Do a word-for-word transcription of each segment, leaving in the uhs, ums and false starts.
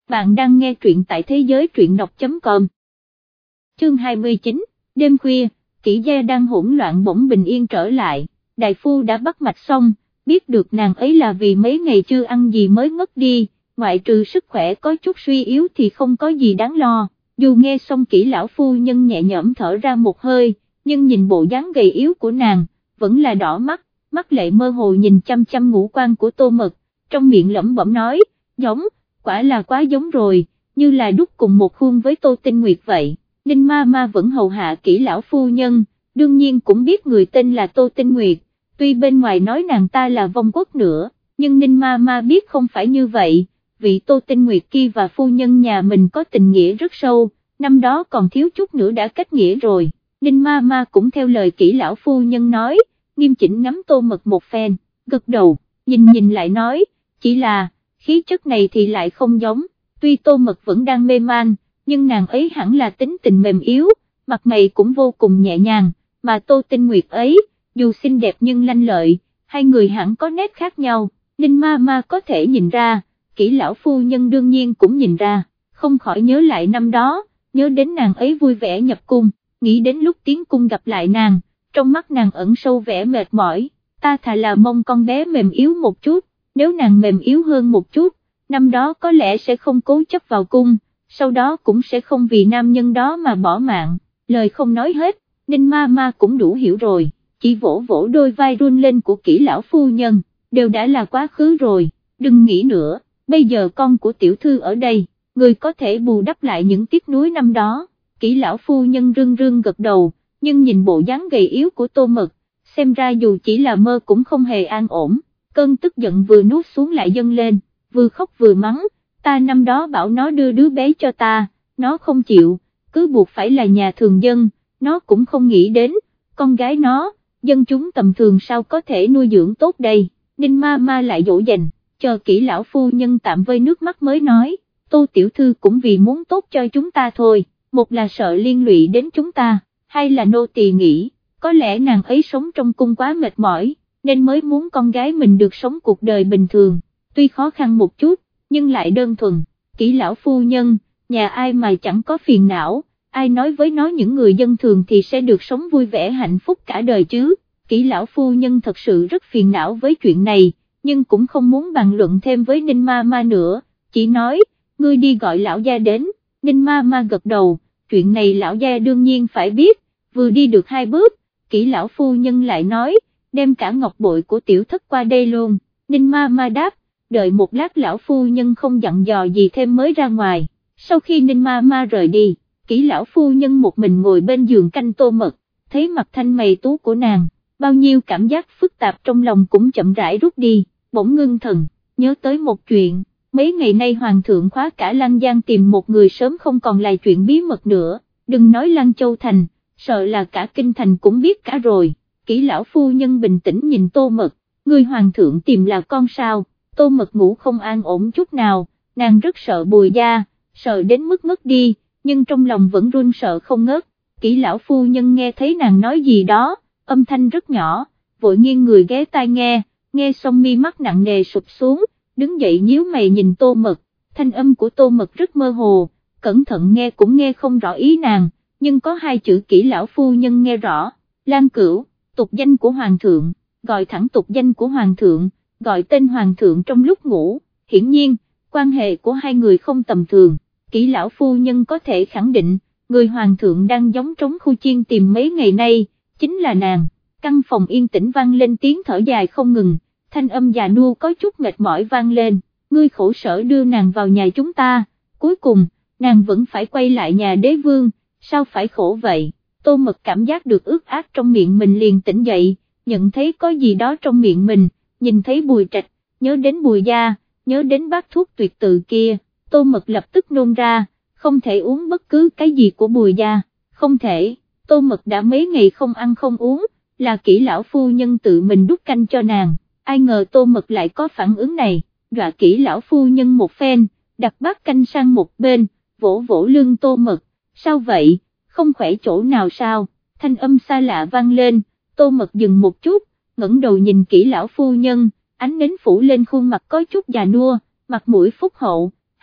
bạn đang nghe truyện tại thế giới truyện đọc chấm com. Chương hai mươi chín, đêm khuya, Kỷ gia đang hỗn loạn bỗng bình yên trở lại, đại phu đã bắt mạch xong, biết được nàng ấy là vì mấy ngày chưa ăn gì mới ngất đi, ngoại trừ sức khỏe có chút suy yếu thì không có gì đáng lo. Dù nghe xong Kỷ lão phu nhân nhẹ nhõm thở ra một hơi, nhưng nhìn bộ dáng gầy yếu của nàng, vẫn là đỏ mắt, mắt lệ mơ hồ nhìn chăm chăm ngũ quan của Tô Mật, trong miệng lẩm bẩm nói, giống, quả là quá giống rồi, như là đúc cùng một khuôn với Tô Tinh Nguyệt vậy. Ninh ma ma vẫn hầu hạ Kỷ lão phu nhân, đương nhiên cũng biết người tên là Tô Tinh Nguyệt, tuy bên ngoài nói nàng ta là vong quốc nữa, nhưng Ninh ma ma biết không phải như vậy, vị Tô Tinh Nguyệt kia và phu nhân nhà mình có tình nghĩa rất sâu, năm đó còn thiếu chút nữa đã kết nghĩa rồi. Ninh ma ma cũng theo lời Kỷ lão phu nhân nói, nghiêm chỉnh ngắm Tô Mật một phen, gật đầu, nhìn nhìn lại nói, chỉ là, khí chất này thì lại không giống, tuy Tô Mật vẫn đang mê man, nhưng nàng ấy hẳn là tính tình mềm yếu, mặt mày cũng vô cùng nhẹ nhàng, mà Tô Tinh Nguyệt ấy, dù xinh đẹp nhưng lanh lợi, hai người hẳn có nét khác nhau. Ninh ma ma có thể nhìn ra, Kỷ lão phu nhân đương nhiên cũng nhìn ra, không khỏi nhớ lại năm đó, nhớ đến nàng ấy vui vẻ nhập cung, nghĩ đến lúc tiến cung gặp lại nàng, trong mắt nàng ẩn sâu vẻ mệt mỏi, ta thà là mong con bé mềm yếu một chút, nếu nàng mềm yếu hơn một chút, năm đó có lẽ sẽ không cố chấp vào cung, sau đó cũng sẽ không vì nam nhân đó mà bỏ mạng. Lời không nói hết, Ninh ma ma cũng đủ hiểu rồi, chỉ vỗ vỗ đôi vai run lên của Kỷ lão phu nhân, đều đã là quá khứ rồi, đừng nghĩ nữa, bây giờ con của tiểu thư ở đây, người có thể bù đắp lại những tiếc nuối năm đó. Kỷ lão phu nhân rưng rưng gật đầu, nhưng nhìn bộ dáng gầy yếu của Tô Mật, xem ra dù chỉ là mơ cũng không hề an ổn, cơn tức giận vừa nuốt xuống lại dâng lên, vừa khóc vừa mắng, ta năm đó bảo nó đưa đứa bé cho ta, nó không chịu, cứ buộc phải là nhà thường dân, nó cũng không nghĩ đến, con gái nó, dân chúng tầm thường sao có thể nuôi dưỡng tốt đây. Ninh ma ma lại dỗ dành, chờ Kỷ lão phu nhân tạm vơi nước mắt mới nói, Tô tiểu thư cũng vì muốn tốt cho chúng ta thôi, một là sợ liên lụy đến chúng ta, hai là nô tỳ nghĩ, có lẽ nàng ấy sống trong cung quá mệt mỏi, nên mới muốn con gái mình được sống cuộc đời bình thường, tuy khó khăn một chút, nhưng lại đơn thuần. Kỷ lão phu nhân, nhà ai mà chẳng có phiền não, ai nói với nó những người dân thường thì sẽ được sống vui vẻ hạnh phúc cả đời chứ. Kỷ lão phu nhân thật sự rất phiền não với chuyện này, nhưng cũng không muốn bàn luận thêm với Ninh ma ma nữa, chỉ nói, ngươi đi gọi lão gia đến. Ninh ma ma gật đầu, chuyện này lão gia đương nhiên phải biết. Vừa đi được hai bước, Kỷ lão phu nhân lại nói, đem cả ngọc bội của tiểu thất qua đây luôn. Ninh ma ma đáp, đợi một lát lão phu nhân không dặn dò gì thêm mới ra ngoài. Sau khi Ninh ma ma rời đi, Kỷ lão phu nhân một mình ngồi bên giường canh Tô Mật, thấy mặt thanh mày tú của nàng, bao nhiêu cảm giác phức tạp trong lòng cũng chậm rãi rút đi, bỗng ngưng thần, nhớ tới một chuyện, mấy ngày nay hoàng thượng khóa cả Lăng Giang tìm một người sớm không còn là chuyện bí mật nữa, đừng nói Lăng Châu Thành, sợ là cả kinh thành cũng biết cả rồi. Kỷ lão phu nhân bình tĩnh nhìn Tô Mật, người hoàng thượng tìm là con sao? Tô Mật ngủ không an ổn chút nào, nàng rất sợ Bùi gia, sợ đến mức ngất đi, nhưng trong lòng vẫn run sợ không ngớt. Kỷ lão phu nhân nghe thấy nàng nói gì đó, âm thanh rất nhỏ, vội nghiêng người ghé tai nghe, nghe xong mi mắt nặng nề sụp xuống, đứng dậy nhíu mày nhìn Tô Mật, thanh âm của Tô Mật rất mơ hồ, cẩn thận nghe cũng nghe không rõ ý nàng, nhưng có hai chữ Kỷ lão phu nhân nghe rõ, Lan Cửu, tục danh của hoàng thượng, gọi thẳng tục danh của hoàng thượng, gọi tên hoàng thượng trong lúc ngủ, hiển nhiên, quan hệ của hai người không tầm thường. Kỷ lão phu nhân có thể khẳng định, người hoàng thượng đang gióng trống khu chiên tìm mấy ngày nay, chính là nàng. Căn phòng yên tĩnh vang lên tiếng thở dài không ngừng, thanh âm già nua có chút mệt mỏi vang lên, ngươi khổ sở đưa nàng vào nhà chúng ta, cuối cùng, nàng vẫn phải quay lại nhà đế vương, sao phải khổ vậy? Tô Mật cảm giác được ướt át trong miệng mình liền tỉnh dậy, nhận thấy có gì đó trong miệng mình, nhìn thấy Bùi Trạch, nhớ đến Bùi gia, nhớ đến bát thuốc tuyệt tự kia, Tô Mật lập tức nôn ra, không thể uống bất cứ cái gì của Bùi gia, không thể, Tô Mật đã mấy ngày không ăn không uống, là Kỷ lão phu nhân tự mình đút canh cho nàng, ai ngờ Tô Mật lại có phản ứng này, dọa Kỷ lão phu nhân một phen, đặt bát canh sang một bên, vỗ vỗ lưng Tô Mật, sao vậy, không khỏe chỗ nào sao? Thanh âm xa lạ vang lên, Tô Mật dừng một chút, ngẩng đầu nhìn Kỷ lão phu nhân, ánh nến phủ lên khuôn mặt có chút già nua, mặt mũi phúc hậu,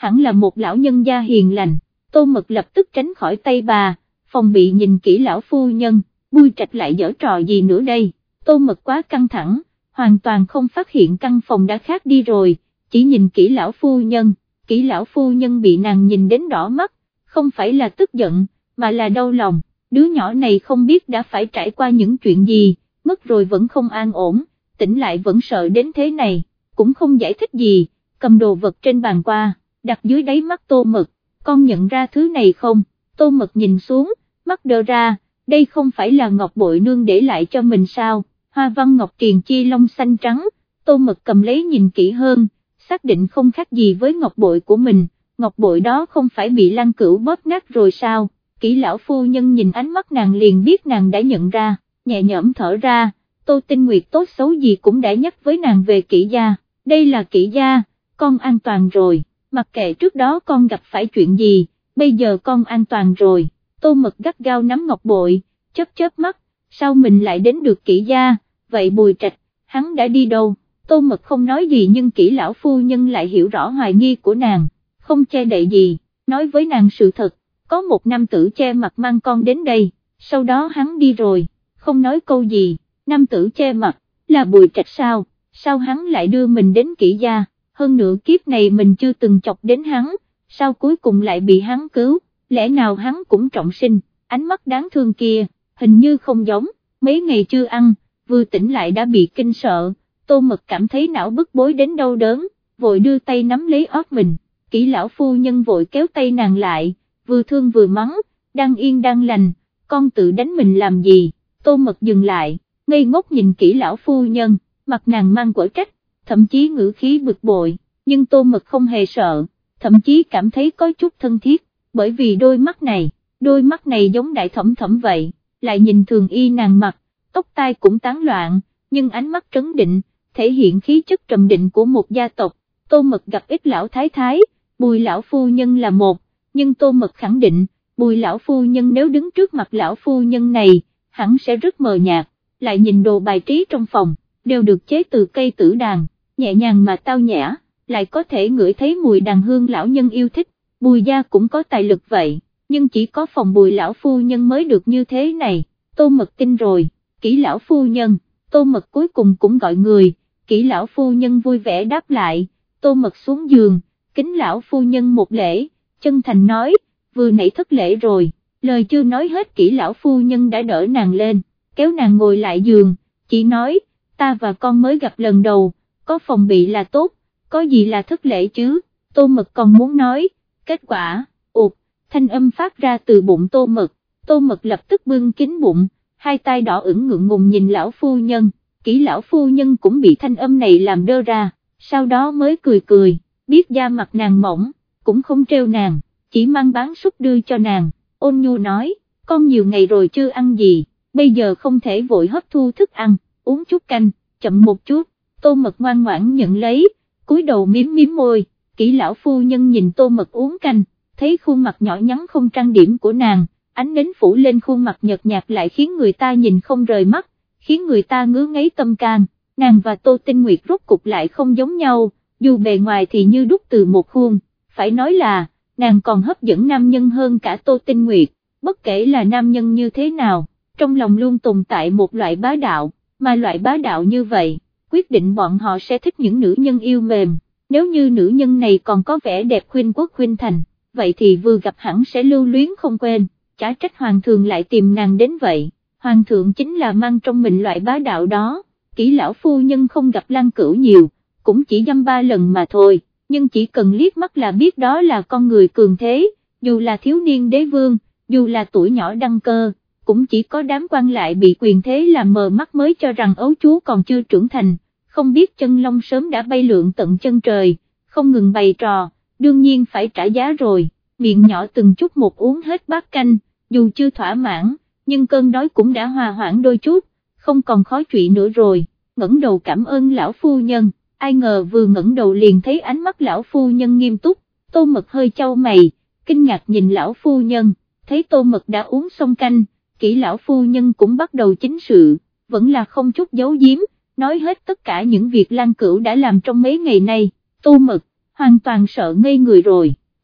hẳn là một lão nhân gia hiền lành. Tô Mật lập tức tránh khỏi tay bà, phòng bị nhìn kỹ lão phu nhân, Bùi Trạch lại giở trò gì nữa đây. Tô Mật quá căng thẳng, hoàn toàn không phát hiện căn phòng đã khác đi rồi, chỉ nhìn kỹ lão phu nhân, kỹ lão phu nhân bị nàng nhìn đến đỏ mắt, không phải là tức giận, mà là đau lòng, đứa nhỏ này không biết đã phải trải qua những chuyện gì, ngất rồi vẫn không an ổn, tỉnh lại vẫn sợ đến thế này, cũng không giải thích gì, cầm đồ vật trên bàn qua, đặt dưới đáy mắt Tô Mật, con nhận ra thứ này không? Tô Mật nhìn xuống, mắt đờ ra, đây không phải là ngọc bội nương để lại cho mình sao, hoa văn ngọc triền chi long xanh trắng. Tô Mật cầm lấy nhìn kỹ hơn, xác định không khác gì với ngọc bội của mình, ngọc bội đó không phải bị Lăng Cửu bóp nát rồi sao? Kỹ lão phu nhân nhìn ánh mắt nàng liền biết nàng đã nhận ra, nhẹ nhõm thở ra, Tô Tinh Nguyệt tốt xấu gì cũng đã nhắc với nàng về Kỷ gia, đây là Kỷ gia, con an toàn rồi, mặc kệ trước đó con gặp phải chuyện gì, bây giờ con an toàn rồi. Tô Mật gắt gao nắm ngọc bội, chớp chớp mắt, sao mình lại đến được Kỷ gia, vậy Bùi Trạch, hắn đã đi đâu? Tô Mật không nói gì nhưng Kỷ lão phu nhân lại hiểu rõ hoài nghi của nàng, không che đậy gì, nói với nàng sự thật, có một nam tử che mặt mang con đến đây, sau đó hắn đi rồi, không nói câu gì. Nam tử che mặt, là Bùi Trạch sao, sao hắn lại đưa mình đến Kỷ gia, hơn nữa kiếp này mình chưa từng chọc đến hắn, sao cuối cùng lại bị hắn cứu, lẽ nào hắn cũng trọng sinh, ánh mắt đáng thương kia, hình như không giống, mấy ngày chưa ăn, vừa tỉnh lại đã bị kinh sợ, Tô Mật cảm thấy não bức bối đến đau đớn, vội đưa tay nắm lấy ót mình, Kỷ lão phu nhân vội kéo tay nàng lại, vừa thương vừa mắng, đang yên đang lành, con tự đánh mình làm gì? Tô Mật dừng lại, ngây ngốc nhìn Kỷ lão phu nhân, mặt nàng mang quở trách, thậm chí ngữ khí bực bội, nhưng Tô Mật không hề sợ, thậm chí cảm thấy có chút thân thiết, bởi vì đôi mắt này, đôi mắt này giống Đại Thẩm Thẩm vậy, lại nhìn thường y nàng mặc, tóc tai cũng tán loạn, nhưng ánh mắt trấn định, thể hiện khí chất trầm định của một gia tộc. Tô Mật gặp ít lão thái thái, Bùi lão phu nhân là một, nhưng Tô Mật khẳng định, Bùi lão phu nhân nếu đứng trước mặt lão phu nhân này, hẳn sẽ rất mờ nhạt, lại nhìn đồ bài trí trong phòng, đều được chế từ cây tử đàn, nhẹ nhàng mà tao nhã, lại có thể ngửi thấy mùi đàn hương lão nhân yêu thích, Bùi gia cũng có tài lực vậy, nhưng chỉ có phòng Bùi lão phu nhân mới được như thế này. Tô Mật tin rồi, Kỷ lão phu nhân, Tô Mật cuối cùng cũng gọi người, Kỷ lão phu nhân vui vẻ đáp lại, Tô Mật xuống giường, kính lão phu nhân một lễ, chân thành nói, vừa nãy thất lễ rồi, lời chưa nói hết Kỷ lão phu nhân đã đỡ nàng lên, kéo nàng ngồi lại giường, chỉ nói, ta và con mới gặp lần đầu, có phòng bị là tốt, có gì là thất lễ chứ? Tô Mật còn muốn nói, kết quả, ụt, thanh âm phát ra từ bụng Tô Mật, Tô Mật lập tức bưng kín bụng, hai tay đỏ ửng ngượng ngùng nhìn lão phu nhân, Kỷ lão phu nhân cũng bị thanh âm này làm đơ ra, sau đó mới cười cười, biết da mặt nàng mỏng, cũng không trêu nàng, chỉ mang bán súc đưa cho nàng, ôn nhu nói, con nhiều ngày rồi chưa ăn gì, bây giờ không thể vội hấp thu thức ăn, uống chút canh, chậm một chút. Tô Mật ngoan ngoãn nhận lấy, cúi đầu miếm miếm môi, Kỷ lão phu nhân nhìn Tô Mật uống canh, thấy khuôn mặt nhỏ nhắn không trang điểm của nàng, ánh nến phủ lên khuôn mặt nhợt nhạt lại khiến người ta nhìn không rời mắt, khiến người ta ngứa ngáy tâm can. Nàng và Tô Tinh Nguyệt rốt cục lại không giống nhau, dù bề ngoài thì như đúc từ một khuôn, phải nói là, nàng còn hấp dẫn nam nhân hơn cả Tô Tinh Nguyệt, bất kể là nam nhân như thế nào, trong lòng luôn tồn tại một loại bá đạo, mà loại bá đạo như vậy, quyết định bọn họ sẽ thích những nữ nhân yêu mềm, nếu như nữ nhân này còn có vẻ đẹp khuynh quốc khuynh thành, vậy thì vừa gặp hẳn sẽ lưu luyến không quên, chả trách hoàng thượng lại tìm nàng đến vậy, hoàng thượng chính là mang trong mình loại bá đạo đó. Kỷ lão phu nhân không gặp Lăng Cửu nhiều, cũng chỉ dăm ba lần mà thôi, nhưng chỉ cần liếc mắt là biết đó là con người cường thế, dù là thiếu niên đế vương, dù là tuổi nhỏ đăng cơ, cũng chỉ có đám quan lại bị quyền thế làm mờ mắt mới cho rằng ấu chú còn chưa trưởng thành, không biết chân long sớm đã bay lượn tận chân trời, không ngừng bày trò, đương nhiên phải trả giá rồi, miệng nhỏ từng chút một uống hết bát canh, dù chưa thỏa mãn, nhưng cơn đói cũng đã hòa hoãn đôi chút, không còn khó chuyện nữa rồi, ngẩng đầu cảm ơn lão phu nhân, ai ngờ vừa ngẩng đầu liền thấy ánh mắt lão phu nhân nghiêm túc, Tô Mật hơi chau mày, kinh ngạc nhìn lão phu nhân, thấy Tô Mật đã uống xong canh, Kỷ lão phu nhân cũng bắt đầu chính sự, vẫn là không chút giấu giếm, nói hết tất cả những việc Lăng Cửu đã làm trong mấy ngày nay, Tô Mật hoàn toàn sợ ngây người rồi.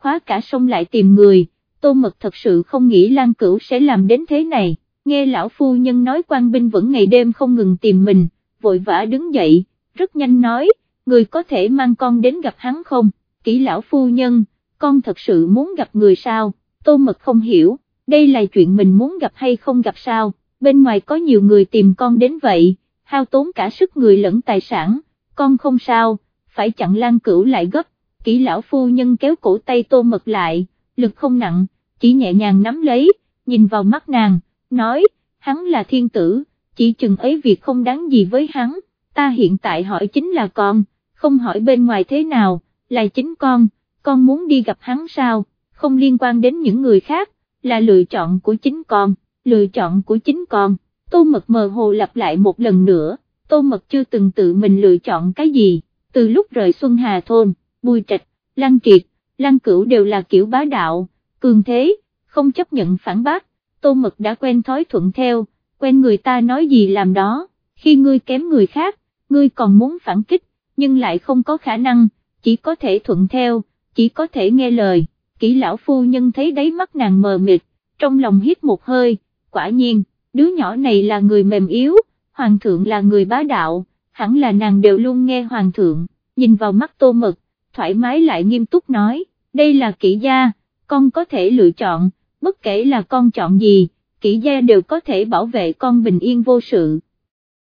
khóa cả sông lại tìm người, Tô Mật thật sự không nghĩ Lan Cửu sẽ làm đến thế này, nghe lão phu nhân nói quan binh vẫn ngày đêm không ngừng tìm mình, vội vã đứng dậy, rất nhanh nói, người có thể mang con đến gặp hắn không, Kỷ lão phu nhân, con thật sự muốn gặp người sao, Tô Mật không hiểu, đây là chuyện mình muốn gặp hay không gặp sao, bên ngoài có nhiều người tìm con đến vậy, hao tốn cả sức người lẫn tài sản, con không sao, phải chặn Lan Cửu lại gấp, Kỷ lão phu nhân kéo cổ tay Tô Mật lại, lực không nặng, chỉ nhẹ nhàng nắm lấy, nhìn vào mắt nàng, nói, hắn là thiên tử, chỉ chừng ấy việc không đáng gì với hắn, ta hiện tại hỏi chính là con, không hỏi bên ngoài thế nào, là chính con, con muốn đi gặp hắn sao, không liên quan đến những người khác, là lựa chọn của chính con, lựa chọn của chính con, Tô Mật mờ hồ lặp lại một lần nữa, Tô Mật chưa từng tự mình lựa chọn cái gì, từ lúc rời Xuân Hà Thôn, Bùi Trạch, Lan Triệt, Lan Cửu đều là kiểu bá đạo, cường thế, không chấp nhận phản bác, Tô Mật đã quen thói thuận theo, quen người ta nói gì làm đó, khi ngươi kém người khác, ngươi còn muốn phản kích, nhưng lại không có khả năng, chỉ có thể thuận theo, chỉ có thể nghe lời, Kỷ lão phu nhân thấy đáy mắt nàng mờ mịt, trong lòng hít một hơi, quả nhiên, đứa nhỏ này là người mềm yếu, hoàng thượng là người bá đạo, hẳn là nàng đều luôn nghe hoàng thượng, nhìn vào mắt Tô Mật, thoải mái lại nghiêm túc nói, đây là Kỷ gia, con có thể lựa chọn, bất kể là con chọn gì, Kỷ gia đều có thể bảo vệ con bình yên vô sự.